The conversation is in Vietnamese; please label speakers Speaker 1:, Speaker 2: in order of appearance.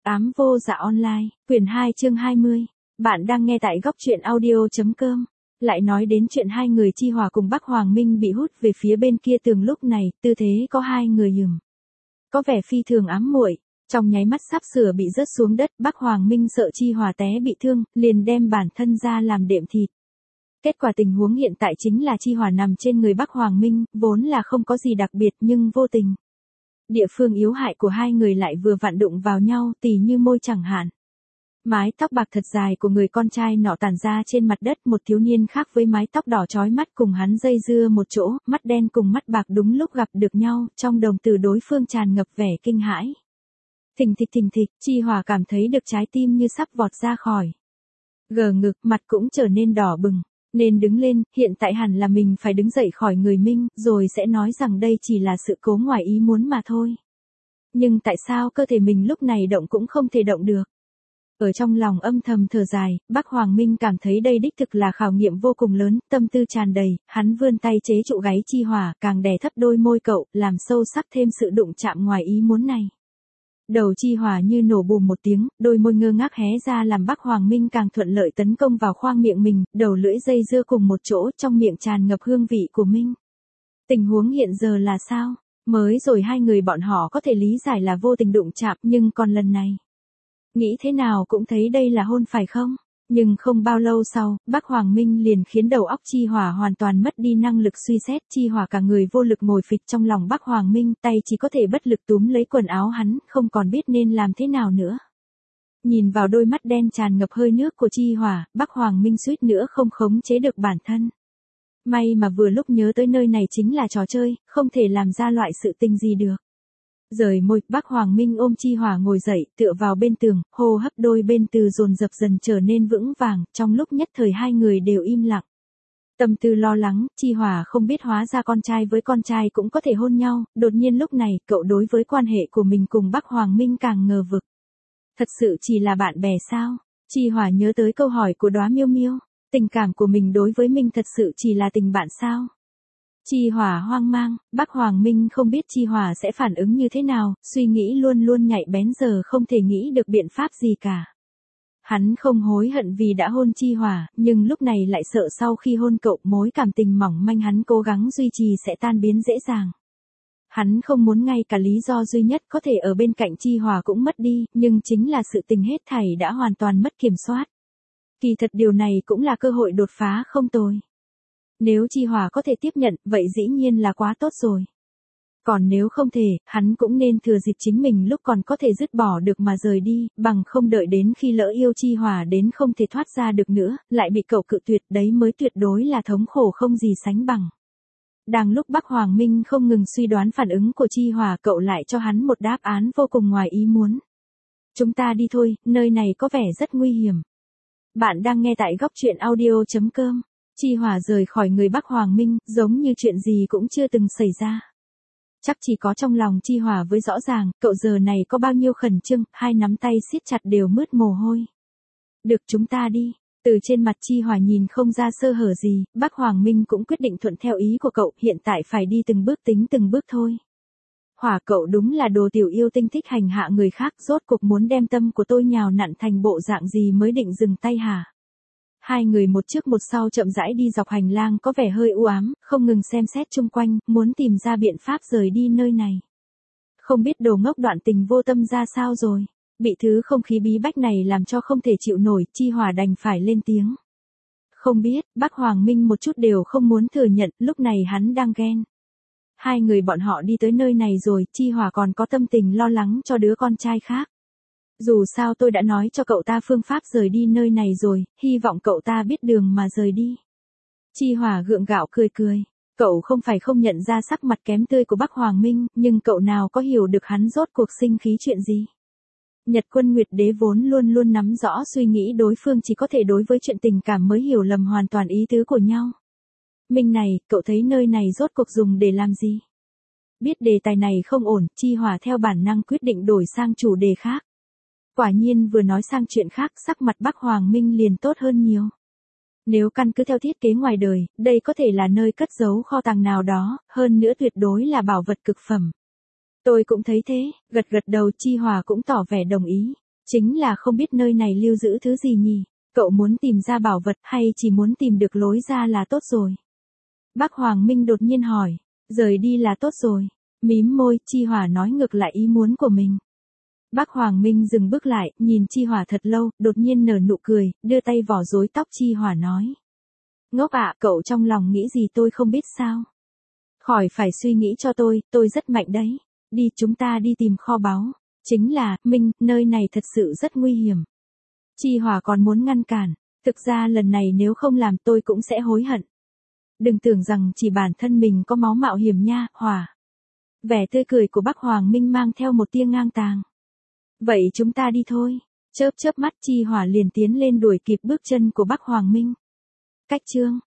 Speaker 1: Ám vô dạ online, quyển 2 chương 20. Bạn đang nghe tại góc truyện audio.com. Lại nói đến chuyện hai người Chi Hòa cùng Bắc Hoàng Minh bị hút về phía bên kia tường lúc này, tư thế có hai người có vẻ phi thường ám muội. Trong nháy mắt sắp sửa bị rớt xuống đất, Bắc Hoàng Minh sợ Chi Hòa té bị thương, liền đem bản thân ra làm đệm thịt. Kết quả tình huống hiện tại chính là Chi Hòa nằm trên người Bắc Hoàng Minh, vốn là không có gì đặc biệt nhưng vô tình. Địa phương yếu hại của hai người lại vừa vặn đụng vào nhau, tỉ như môi chẳng hạn. Mái tóc bạc thật dài của người con trai nọ tản ra trên mặt đất, một thiếu niên khác với mái tóc đỏ chói mắt cùng hắn dây dưa một chỗ, mắt đen cùng mắt bạc đúng lúc gặp được nhau, trong đồng tử đối phương tràn ngập vẻ kinh hãi. Thình thịch, Chi Hòa cảm thấy được trái tim như sắp vọt ra khỏi gờ ngực, mặt cũng trở nên đỏ bừng. Nên đứng lên, hiện tại hẳn là mình phải đứng dậy khỏi người Minh, rồi sẽ nói rằng đây chỉ là sự cố ngoài ý muốn mà thôi. Nhưng tại sao cơ thể mình lúc này động cũng không thể động được? Ở trong lòng âm thầm thở dài, Bắc Hoàng Minh cảm thấy đây đích thực là khảo nghiệm vô cùng lớn, tâm tư tràn đầy, hắn vươn tay chế trụ gáy Chi Hòa, càng đè thấp đôi môi cậu, làm sâu sắc thêm sự đụng chạm ngoài ý muốn này. Đầu Chi Hòa như nổ bùm một tiếng, đôi môi ngơ ngác hé ra làm Bắc Hoàng Minh càng thuận lợi tấn công vào khoang miệng mình, đầu lưỡi dây dưa cùng một chỗ, trong miệng tràn ngập hương vị của Minh. Tình huống hiện giờ là sao? Mới rồi hai người bọn họ có thể lý giải là vô tình đụng chạm, nhưng còn lần này, nghĩ thế nào cũng thấy đây là hôn phải không? Nhưng không bao lâu sau, Bắc Hoàng Minh liền khiến đầu óc Chi Hòa hoàn toàn mất đi năng lực suy xét. Chi Hòa cả người vô lực ngồi phịch trong lòng Bắc Hoàng Minh, tay chỉ có thể bất lực túm lấy quần áo hắn, không còn biết nên làm thế nào nữa. Nhìn vào đôi mắt đen tràn ngập hơi nước của Chi Hòa, Bắc Hoàng Minh suýt nữa không khống chế được bản thân. May mà vừa lúc nhớ tới nơi này chính là trò chơi, không thể làm ra loại sự tình gì được. Rời môi, Bắc Hoàng Minh ôm Chi Hòa ngồi dậy, tựa vào bên tường, hô hấp đôi bên từ dồn dập dần trở nên vững vàng, trong lúc nhất thời hai người đều im lặng. Tâm tư lo lắng, Chi Hòa không biết hóa ra con trai với con trai cũng có thể hôn nhau, đột nhiên lúc này, cậu đối với quan hệ của mình cùng Bắc Hoàng Minh càng ngờ vực. Thật sự chỉ là bạn bè sao? Chi Hòa nhớ tới câu hỏi của Đóa Miêu Miêu, tình cảm của mình đối với Minh thật sự chỉ là tình bạn sao? Chi Hòa hoang mang, Bắc Hoàng Minh không biết Chi Hòa sẽ phản ứng như thế nào, suy nghĩ luôn luôn nhạy bén giờ không thể nghĩ được biện pháp gì cả. Hắn không hối hận vì đã hôn Chi Hòa, nhưng lúc này lại sợ sau khi hôn cậu mối cảm tình mỏng manh hắn cố gắng duy trì sẽ tan biến dễ dàng. Hắn không muốn ngay cả lý do duy nhất có thể ở bên cạnh Chi Hòa cũng mất đi, nhưng chính là sự tình hết thảy đã hoàn toàn mất kiểm soát. Kỳ thật điều này cũng là cơ hội đột phá không tồi. Nếu Chi Hòa có thể tiếp nhận, vậy dĩ nhiên là quá tốt rồi. Còn nếu không thể, hắn cũng nên thừa dịp chính mình lúc còn có thể dứt bỏ được mà rời đi, bằng không đợi đến khi lỡ yêu Chi Hòa đến không thể thoát ra được nữa, lại bị cậu cự tuyệt, đấy mới tuyệt đối là thống khổ không gì sánh bằng. Đang lúc Bắc Hoàng Minh không ngừng suy đoán phản ứng của Chi Hòa, cậu lại cho hắn một đáp án vô cùng ngoài ý muốn. Chúng ta đi thôi, nơi này có vẻ rất nguy hiểm. Bạn đang nghe tại góc truyện audio.com. Chi Hòa rời khỏi người Bắc Hoàng Minh, giống như chuyện gì cũng chưa từng xảy ra. Chắc chỉ có trong lòng Chi Hòa với rõ ràng, cậu giờ này có bao nhiêu khẩn trương, hai nắm tay siết chặt đều mướt mồ hôi. Được, chúng ta đi. Từ trên mặt Chi Hòa nhìn không ra sơ hở gì, Bắc Hoàng Minh cũng quyết định thuận theo ý của cậu, hiện tại phải đi từng bước tính từng bước thôi. Hòa cậu đúng là đồ tiểu yêu tinh thích hành hạ người khác, rốt cuộc muốn đem tâm của tôi nhào nặn thành bộ dạng gì mới định dừng tay hả? Hai người một trước một sau chậm rãi đi dọc hành lang có vẻ hơi u ám, không ngừng xem xét chung quanh, muốn tìm ra biện pháp rời đi nơi này. Không biết đồ ngốc Đoạn Tình vô tâm ra sao rồi, bị thứ không khí bí bách này làm cho không thể chịu nổi, Chi Hòa đành phải lên tiếng. Không biết, Bắc Hoàng Minh một chút đều không muốn thừa nhận, lúc này hắn đang ghen. Hai người bọn họ đi tới nơi này rồi, Chi Hòa còn có tâm tình lo lắng cho đứa con trai khác. Dù sao tôi đã nói cho cậu ta phương pháp rời đi nơi này rồi, hy vọng cậu ta biết đường mà rời đi. Chi Hòa gượng gạo cười. Cậu không phải không nhận ra sắc mặt kém tươi của Bắc Hoàng Minh, nhưng cậu nào có hiểu được hắn rốt cuộc sinh khí chuyện gì. Nhật Quân Nguyệt Đế vốn luôn luôn nắm rõ suy nghĩ đối phương chỉ có thể đối với chuyện tình cảm mới hiểu lầm hoàn toàn ý tứ của nhau. Minh này, cậu thấy nơi này rốt cuộc dùng để làm gì? Biết đề tài này không ổn, Chi Hòa theo bản năng quyết định đổi sang chủ đề khác. Quả nhiên vừa nói sang chuyện khác, sắc mặt Bắc Hoàng Minh liền tốt hơn nhiều. Nếu căn cứ theo thiết kế ngoài đời, đây có thể là nơi cất giấu kho tàng nào đó, hơn nữa tuyệt đối là bảo vật cực phẩm. Tôi cũng thấy thế, gật đầu, Chi Hòa cũng tỏ vẻ đồng ý. Chính là không biết nơi này lưu giữ thứ gì nhỉ? Cậu muốn tìm ra bảo vật hay chỉ muốn tìm được lối ra là tốt rồi? Bác Hoàng Minh đột nhiên hỏi. Rời đi là tốt rồi. Mím môi, Chi Hỏa nói ngược lại ý muốn của mình. Bác Hoàng Minh dừng bước lại, nhìn Chi Hỏa thật lâu, đột nhiên nở nụ cười, đưa tay vò rối tóc Chi Hỏa nói. Ngốc ạ, cậu trong lòng nghĩ gì tôi không biết sao? Khỏi phải suy nghĩ cho tôi rất mạnh đấy. Đi, chúng ta đi tìm kho báu. Chính là, Minh, nơi này thật sự rất nguy hiểm. Chi Hỏa còn muốn ngăn cản. Thực ra lần này nếu không làm tôi cũng sẽ hối hận. Đừng tưởng rằng chỉ bản thân mình có máu mạo hiểm nha, Hỏa. Vẻ tươi cười của bác Hoàng Minh mang theo một tia ngang tàng. Vậy chúng ta đi thôi. Chớp chớp mắt Chi Hỏa liền tiến lên đuổi kịp bước chân của bác Hoàng Minh. Cách chương